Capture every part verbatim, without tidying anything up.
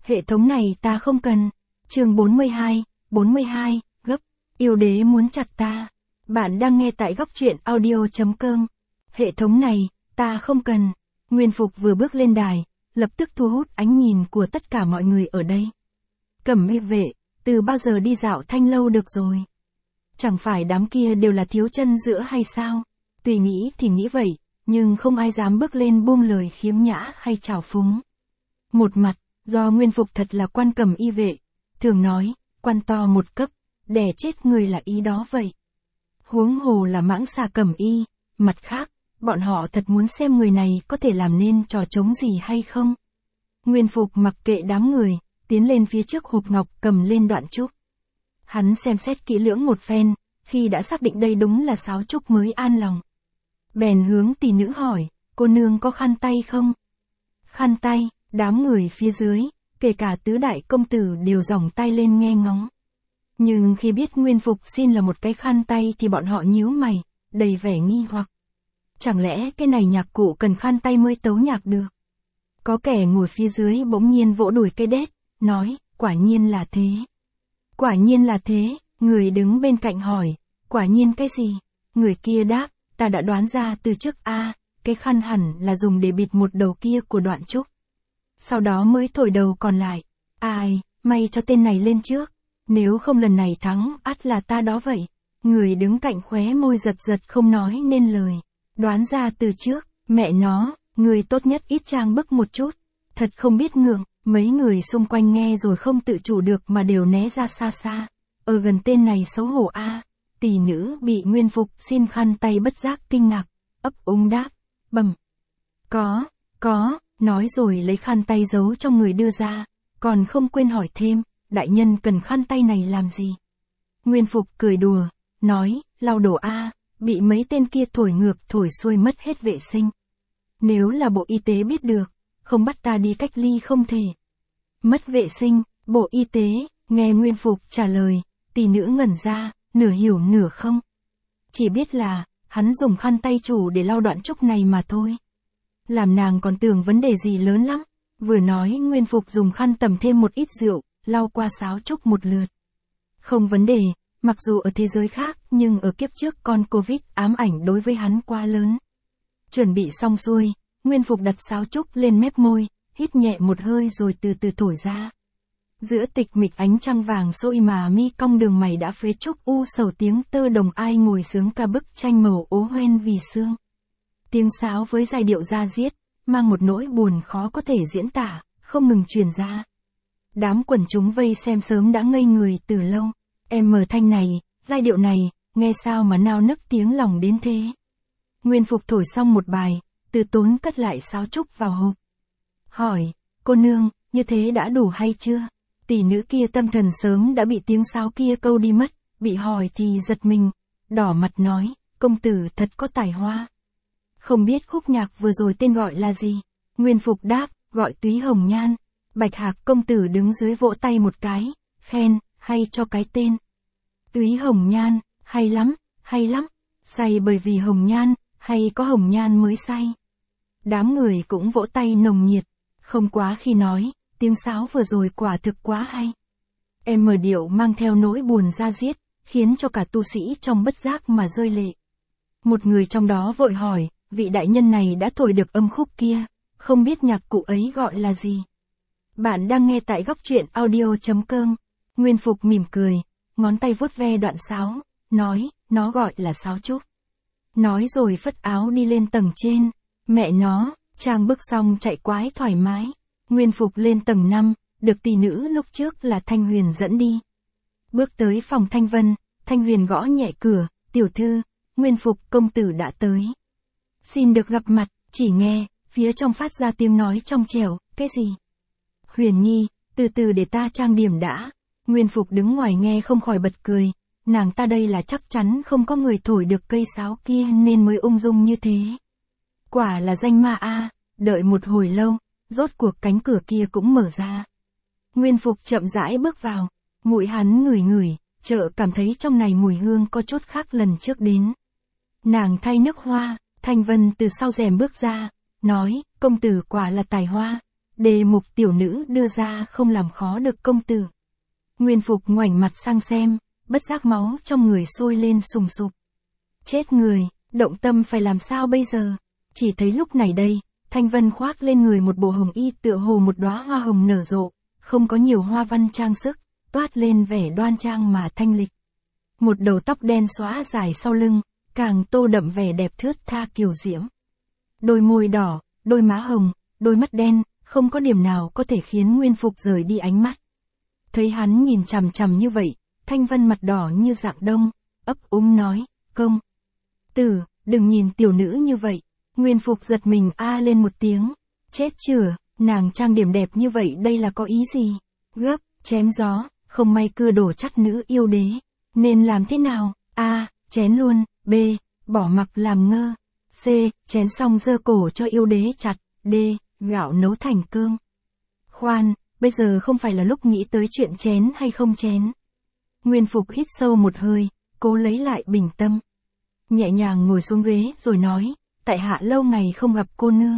Hệ thống này ta không cần. Chương bốn mươi hai, bốn mươi hai, gấp, yêu đế muốn chặt ta. Bạn đang nghe tại góc truyện audio chấm com. Hệ thống này, ta không cần. Nguyên Phục vừa bước lên đài, lập tức thu hút ánh nhìn của tất cả mọi người ở đây. Cẩm Y vệ, từ bao giờ đi dạo Thanh Lâu được rồi? Chẳng phải đám kia đều là thiếu chân giữa hay sao? Tùy nghĩ thì nghĩ vậy, nhưng không ai dám bước lên buông lời khiếm nhã hay trào phúng. Một mặt, do Nguyên Phục thật là quan Cẩm Y vệ, thường nói, quan to một cấp, đè chết người là ý đó vậy. Huống hồ là mãng xà Cẩm Y, mặt khác, bọn họ thật muốn xem người này có thể làm nên trò trống gì hay không. Nguyên Phục mặc kệ đám người, tiến lên phía trước hộp ngọc cầm lên đoạn trúc. Hắn xem xét kỹ lưỡng một phen, khi đã xác định đây đúng là sáo trúc mới an lòng. Bèn hướng tỷ nữ hỏi, cô nương có khăn tay không? Khăn tay, đám người phía dưới, kể cả tứ đại công tử đều giỏng tay lên nghe ngóng. Nhưng khi biết Nguyên Phục xin là một cái khăn tay thì bọn họ nhíu mày, đầy vẻ nghi hoặc. Chẳng lẽ cái này nhạc cụ cần khăn tay mới tấu nhạc được? Có kẻ ngồi phía dưới bỗng nhiên vỗ đùi cây đét, nói, quả nhiên là thế. Quả nhiên là thế, người đứng bên cạnh hỏi, quả nhiên cái gì? Người kia đáp, ta đã đoán ra từ trước a, à, cái khăn hẳn là dùng để bịt một đầu kia của đoạn trúc. Sau đó mới thổi đầu còn lại. Ai, may cho tên này lên trước. Nếu không lần này thắng, ắt là ta đó vậy. Người đứng cạnh khóe môi giật giật không nói nên lời. Đoán ra từ trước, mẹ nó, người tốt nhất ít trang bức một chút. Thật không biết ngượng, mấy người xung quanh nghe rồi không tự chủ được mà đều né ra xa xa. Ở gần tên này xấu hổ a. À. Tỷ nữ bị Nguyên Phục xin khăn tay bất giác kinh ngạc, ấp úng đáp, bẩm. Có, có, nói rồi lấy khăn tay giấu trong người đưa ra, còn không quên hỏi thêm, đại nhân cần khăn tay này làm gì? Nguyên Phục cười đùa, nói, lau đồ a, à, bị mấy tên kia thổi ngược thổi xuôi mất hết vệ sinh. Nếu là Bộ Y tế biết được, không bắt ta đi cách ly không thể. Mất vệ sinh, Bộ Y tế, nghe Nguyên Phục trả lời, tỷ nữ ngẩn ra, nửa hiểu nửa không. Chỉ biết là, hắn dùng khăn tay chủ để lau đoạn trúc này mà thôi. Làm nàng còn tưởng vấn đề gì lớn lắm. Vừa nói Nguyên Phục dùng khăn tẩm thêm một ít rượu, lau qua sáo trúc một lượt. Không vấn đề, mặc dù ở thế giới khác nhưng ở kiếp trước con Covid ám ảnh đối với hắn quá lớn. Chuẩn bị xong xuôi, Nguyên Phục đặt sáo trúc lên mép môi, hít nhẹ một hơi rồi từ từ thổi ra. Giữa tịch mịch ánh trăng vàng sôi mà mi cong đường mày đã phế trúc u sầu tiếng tơ đồng ai ngồi sướng ca bức tranh màu ố hoen vì sương. Tiếng sáo với giai điệu da diết, mang một nỗi buồn khó có thể diễn tả, không ngừng truyền ra. Đám quần chúng vây xem sớm đã ngây người từ lâu. Em mở thanh này, giai điệu này, nghe sao mà nao nức tiếng lòng đến thế. Nguyên Phục thổi xong một bài, từ tốn cất lại sáo trúc vào hộp. Hỏi, cô nương, như thế đã đủ hay chưa? Tỷ nữ kia tâm thần sớm đã bị tiếng sáo kia câu đi mất, bị hỏi thì giật mình, đỏ mặt nói, công tử thật có tài hoa. Không biết khúc nhạc vừa rồi tên gọi là gì? Nguyên Phục đáp, gọi Túy Hồng Nhan. Bạch Hạc công tử đứng dưới vỗ tay một cái, khen, hay cho cái tên. Túy Hồng Nhan, hay lắm, hay lắm. Say bởi vì hồng nhan, hay có hồng nhan mới say. Đám người cũng vỗ tay nồng nhiệt, không quá khi nói, tiếng sáo vừa rồi quả thực quá hay. Em mở điệu mang theo nỗi buồn da diết, khiến cho cả tu sĩ trong bất giác mà rơi lệ. Một người trong đó vội hỏi, vị đại nhân này đã thổi được âm khúc kia, không biết nhạc cụ ấy gọi là gì. Bạn đang nghe tại góc truyện audio chấm com. Nguyên Phục mỉm cười, ngón tay vuốt ve đoạn sáo, nói, nó gọi là sáo trúc. Nói rồi phất áo đi lên tầng trên. Mẹ nó, trang bức xong chạy quái thoải mái. Nguyên Phục lên tầng năm, được tỷ nữ lúc trước là Thanh Huyền dẫn đi. Bước tới phòng Thanh Vân, Thanh Huyền gõ nhẹ cửa, tiểu thư, Nguyên Phục công tử đã tới. Xin được gặp mặt, chỉ nghe, phía trong phát ra tiếng nói trong trẻo, cái gì? Huyền Nhi, từ từ để ta trang điểm đã. Nguyên Phục đứng ngoài nghe không khỏi bật cười, nàng ta đây là chắc chắn không có người thổi được cây sáo kia nên mới ung dung như thế. Quả là danh ma a. Đợi một hồi lâu, rốt cuộc cánh cửa kia cũng mở ra. Nguyên Phục chậm rãi bước vào, mũi hắn ngửi ngửi, chợ cảm thấy trong này mùi hương có chút khác lần trước đến. Nàng thay nước hoa, Thanh Vân từ sau rèm bước ra, nói, công tử quả là tài hoa. đề mục tiểu nữ đưa ra không làm khó được công tử. Nguyên Phục ngoảnh mặt sang xem, bất giác máu trong người sôi lên sùng sục. Chết người, động tâm phải làm sao bây giờ? Chỉ thấy lúc này đây, Thanh Vân khoác lên người một bộ hồng y tựa hồ một đóa hoa hồng nở rộ, không có nhiều hoa văn trang sức, toát lên vẻ đoan trang mà thanh lịch. Một đầu tóc đen xóa dài sau lưng, càng tô đậm vẻ đẹp thướt tha kiều diễm. Đôi môi đỏ, đôi má hồng, đôi mắt đen, không có điểm nào có thể khiến Nguyên Phục rời đi ánh mắt. Thấy hắn nhìn chằm chằm như vậy, Thanh Vân mặt đỏ như dạng đông, ấp úng nói, công tử, đừng nhìn tiểu nữ như vậy. Nguyên Phục giật mình a lên một tiếng, chết chửa, nàng trang điểm đẹp như vậy đây là có ý gì? Gấp, chém gió, không may cưa đổ chắt nữ yêu đế, nên làm thế nào? A, chén luôn, B, bỏ mặc làm ngơ, C, chén xong giơ cổ cho yêu đế chặt, D, gạo nấu thành cơm. Khoan, bây giờ không phải là lúc nghĩ tới chuyện chén hay không chén. Nguyên Phục hít sâu một hơi, cố lấy lại bình tâm. Nhẹ nhàng ngồi xuống ghế rồi nói, tại hạ lâu ngày không gặp cô nương,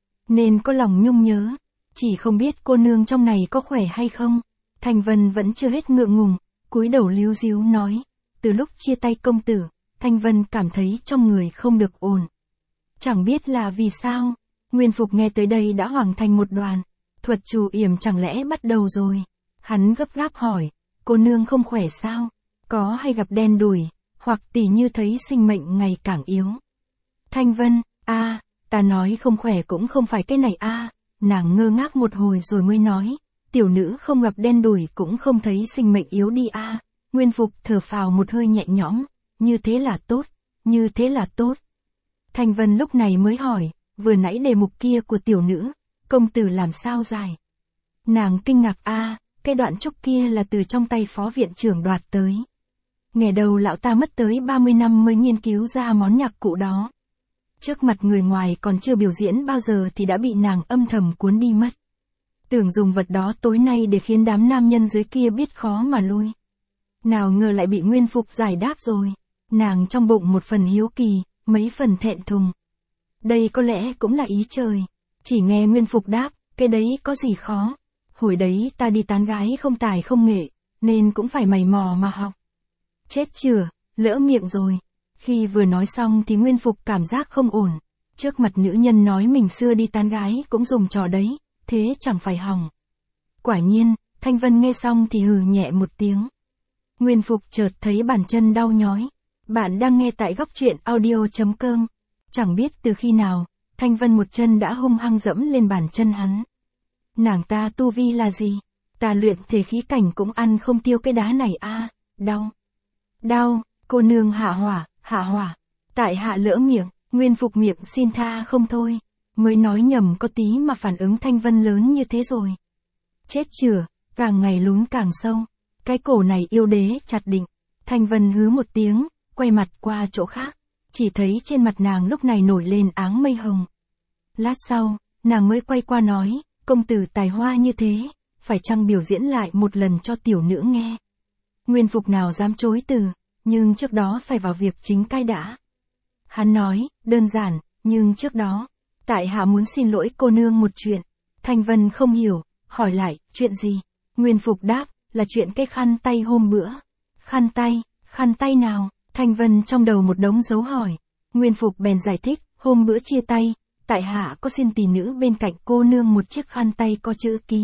nên có lòng nhung nhớ, chỉ không biết cô nương trong này có khỏe hay không. Thanh Vân vẫn chưa hết ngượng ngùng, cúi đầu líu díu nói, từ lúc chia tay công tử, Thanh Vân cảm thấy trong người không được ổn. Chẳng biết là vì sao, Nguyên Phục nghe tới đây đã hoảng thành một đoàn, thuật chủ yểm chẳng lẽ bắt đầu rồi. Hắn gấp gáp hỏi, cô nương không khỏe sao, có hay gặp đen đủi, hoặc tỉ như thấy sinh mệnh ngày càng yếu. Thanh Vân, a, ta nói không khỏe cũng không phải cái này a. Nàng ngơ ngác một hồi rồi mới nói, tiểu nữ không gặp đen đủi cũng không thấy sinh mệnh yếu đi a. Nguyên Phục thở phào một hơi nhẹ nhõm, như thế là tốt, như thế là tốt. Thanh Vân lúc này mới hỏi, vừa nãy đề mục kia của tiểu nữ, công tử làm sao giải? Nàng kinh ngạc a, cái đoạn trúc kia là từ trong tay phó viện trưởng đoạt tới. Ngày đầu lão ta mất tới ba mươi năm mới nghiên cứu ra món nhạc cụ đó. Trước mặt người ngoài còn chưa biểu diễn bao giờ thì đã bị nàng âm thầm cuốn đi mất. Tưởng dùng vật đó tối nay để khiến đám nam nhân dưới kia biết khó mà lui. Nào ngờ lại bị Nguyên Phục giải đáp rồi. Nàng trong bụng một phần hiếu kỳ, mấy phần thẹn thùng. Đây có lẽ cũng là ý trời. Chỉ nghe Nguyên Phục đáp, cái đấy có gì khó. Hồi đấy ta đi tán gái không tài không nghệ, nên cũng phải mày mò mà học. Chết chửa, lỡ miệng rồi. Khi vừa nói xong thì Nguyên Phục cảm giác không ổn. Trước mặt nữ nhân nói mình xưa đi tán gái cũng dùng trò đấy, thế chẳng phải hỏng. Quả nhiên, Thanh Vân nghe xong thì hừ nhẹ một tiếng. Nguyên Phục chợt thấy bàn chân đau nhói. Bạn đang nghe tại góc truyện audio chấm com. Chẳng biết từ khi nào, Thanh Vân một chân đã hung hăng dẫm lên bàn chân hắn. Nàng ta tu vi là gì? Ta luyện thể khí cảnh cũng ăn không tiêu cái đá này a. Đau. Đau, cô nương hạ hỏa, hạ hỏa. Tại hạ lỡ miệng, Nguyên Phục miệng xin tha không thôi. Mới nói nhầm có tí mà phản ứng Thanh Vân lớn như thế rồi. Chết chửa, càng ngày lún càng sâu. Cái cổ này yêu đế chặt định. Thanh Vân hứ một tiếng, quay mặt qua chỗ khác. Chỉ thấy trên mặt nàng lúc này nổi lên áng mây hồng. Lát sau, nàng mới quay qua nói, công tử tài hoa như thế, phải chăng biểu diễn lại một lần cho tiểu nữ nghe. Nguyên Phục nào dám chối từ, nhưng trước đó phải vào việc chính cái đã. Hắn nói, đơn giản, nhưng trước đó, tại hạ muốn xin lỗi cô nương một chuyện. Thanh Vân không hiểu, hỏi lại, chuyện gì? Nguyên Phục đáp, là chuyện cái khăn tay hôm bữa. Khăn tay, khăn tay nào? Thanh Vân trong đầu một đống dấu hỏi. Nguyên Phục bèn giải thích, hôm bữa chia tay, tại hạ có xin tỷ nữ bên cạnh cô nương một chiếc khăn tay có chữ ký.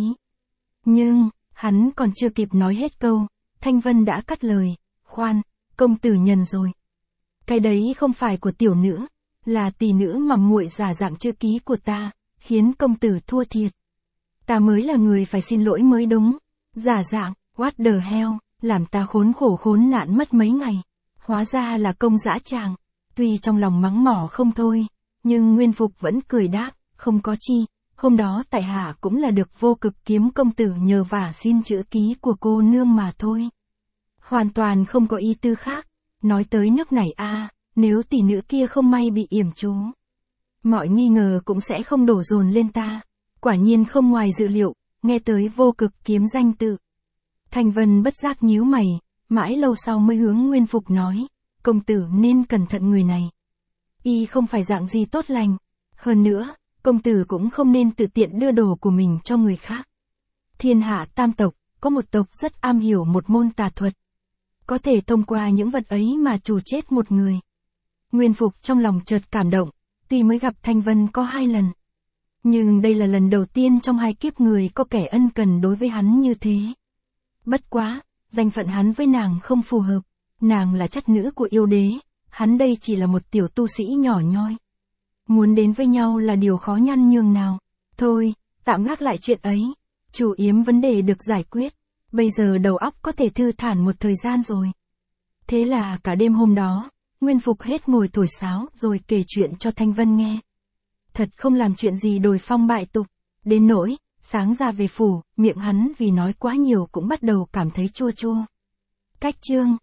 Nhưng, hắn còn chưa kịp nói hết câu, Thanh Vân đã cắt lời, khoan, công tử nhầm rồi. Cái đấy không phải của tiểu nữ, là tỷ nữ mà muội giả dạng chữ ký của ta, khiến công tử thua thiệt. Ta mới là người phải xin lỗi mới đúng. Giả dạng, what the hell, làm ta khốn khổ khốn nạn mất mấy ngày. Hóa ra là công dã tràng. Tuy trong lòng mắng mỏ không thôi, nhưng Nguyên Phục vẫn cười đáp, không có chi. Hôm đó tại hạ cũng là được Vô Cực Kiếm công tử nhờ vả xin chữ ký của cô nương mà thôi. Hoàn toàn không có ý tư khác. Nói tới nước này a, nếu tỷ nữ kia không may bị yểm chú, mọi nghi ngờ cũng sẽ không đổ dồn lên ta. Quả nhiên không ngoài dự liệu, nghe tới Vô Cực Kiếm danh tự. Thanh Vân bất giác nhíu mày, mãi lâu sau mới hướng Nguyên Phục nói, công tử nên cẩn thận người này. Y không phải dạng gì tốt lành. Hơn nữa, Công tử cũng không nên tự tiện đưa đồ của mình cho người khác. Thiên hạ tam tộc, có một tộc rất am hiểu một môn tà thuật. Có thể thông qua những vật ấy mà trù chết một người. Nguyên Phục trong lòng chợt cảm động, tuy mới gặp Thanh Vân có hai lần. Nhưng đây là lần đầu tiên trong hai kiếp người có kẻ ân cần đối với hắn như thế. Bất quá, danh phận hắn với nàng không phù hợp. Nàng là chất nữ của yêu đế, hắn đây chỉ là một tiểu tu sĩ nhỏ nhoi. Muốn đến với nhau là điều khó nhăn nhường nào. Thôi, tạm gác lại chuyện ấy. Chủ yếu vấn đề được giải quyết. Bây giờ đầu óc có thể thư thản một thời gian rồi. Thế là cả đêm hôm đó, Nguyên Phục hết ngồi thổi sáo rồi kể chuyện cho Thanh Vân nghe. Thật không làm chuyện gì đồi phong bại tục. Đến nỗi, sáng ra về phủ, miệng hắn vì nói quá nhiều cũng bắt đầu cảm thấy chua chua. Cách chương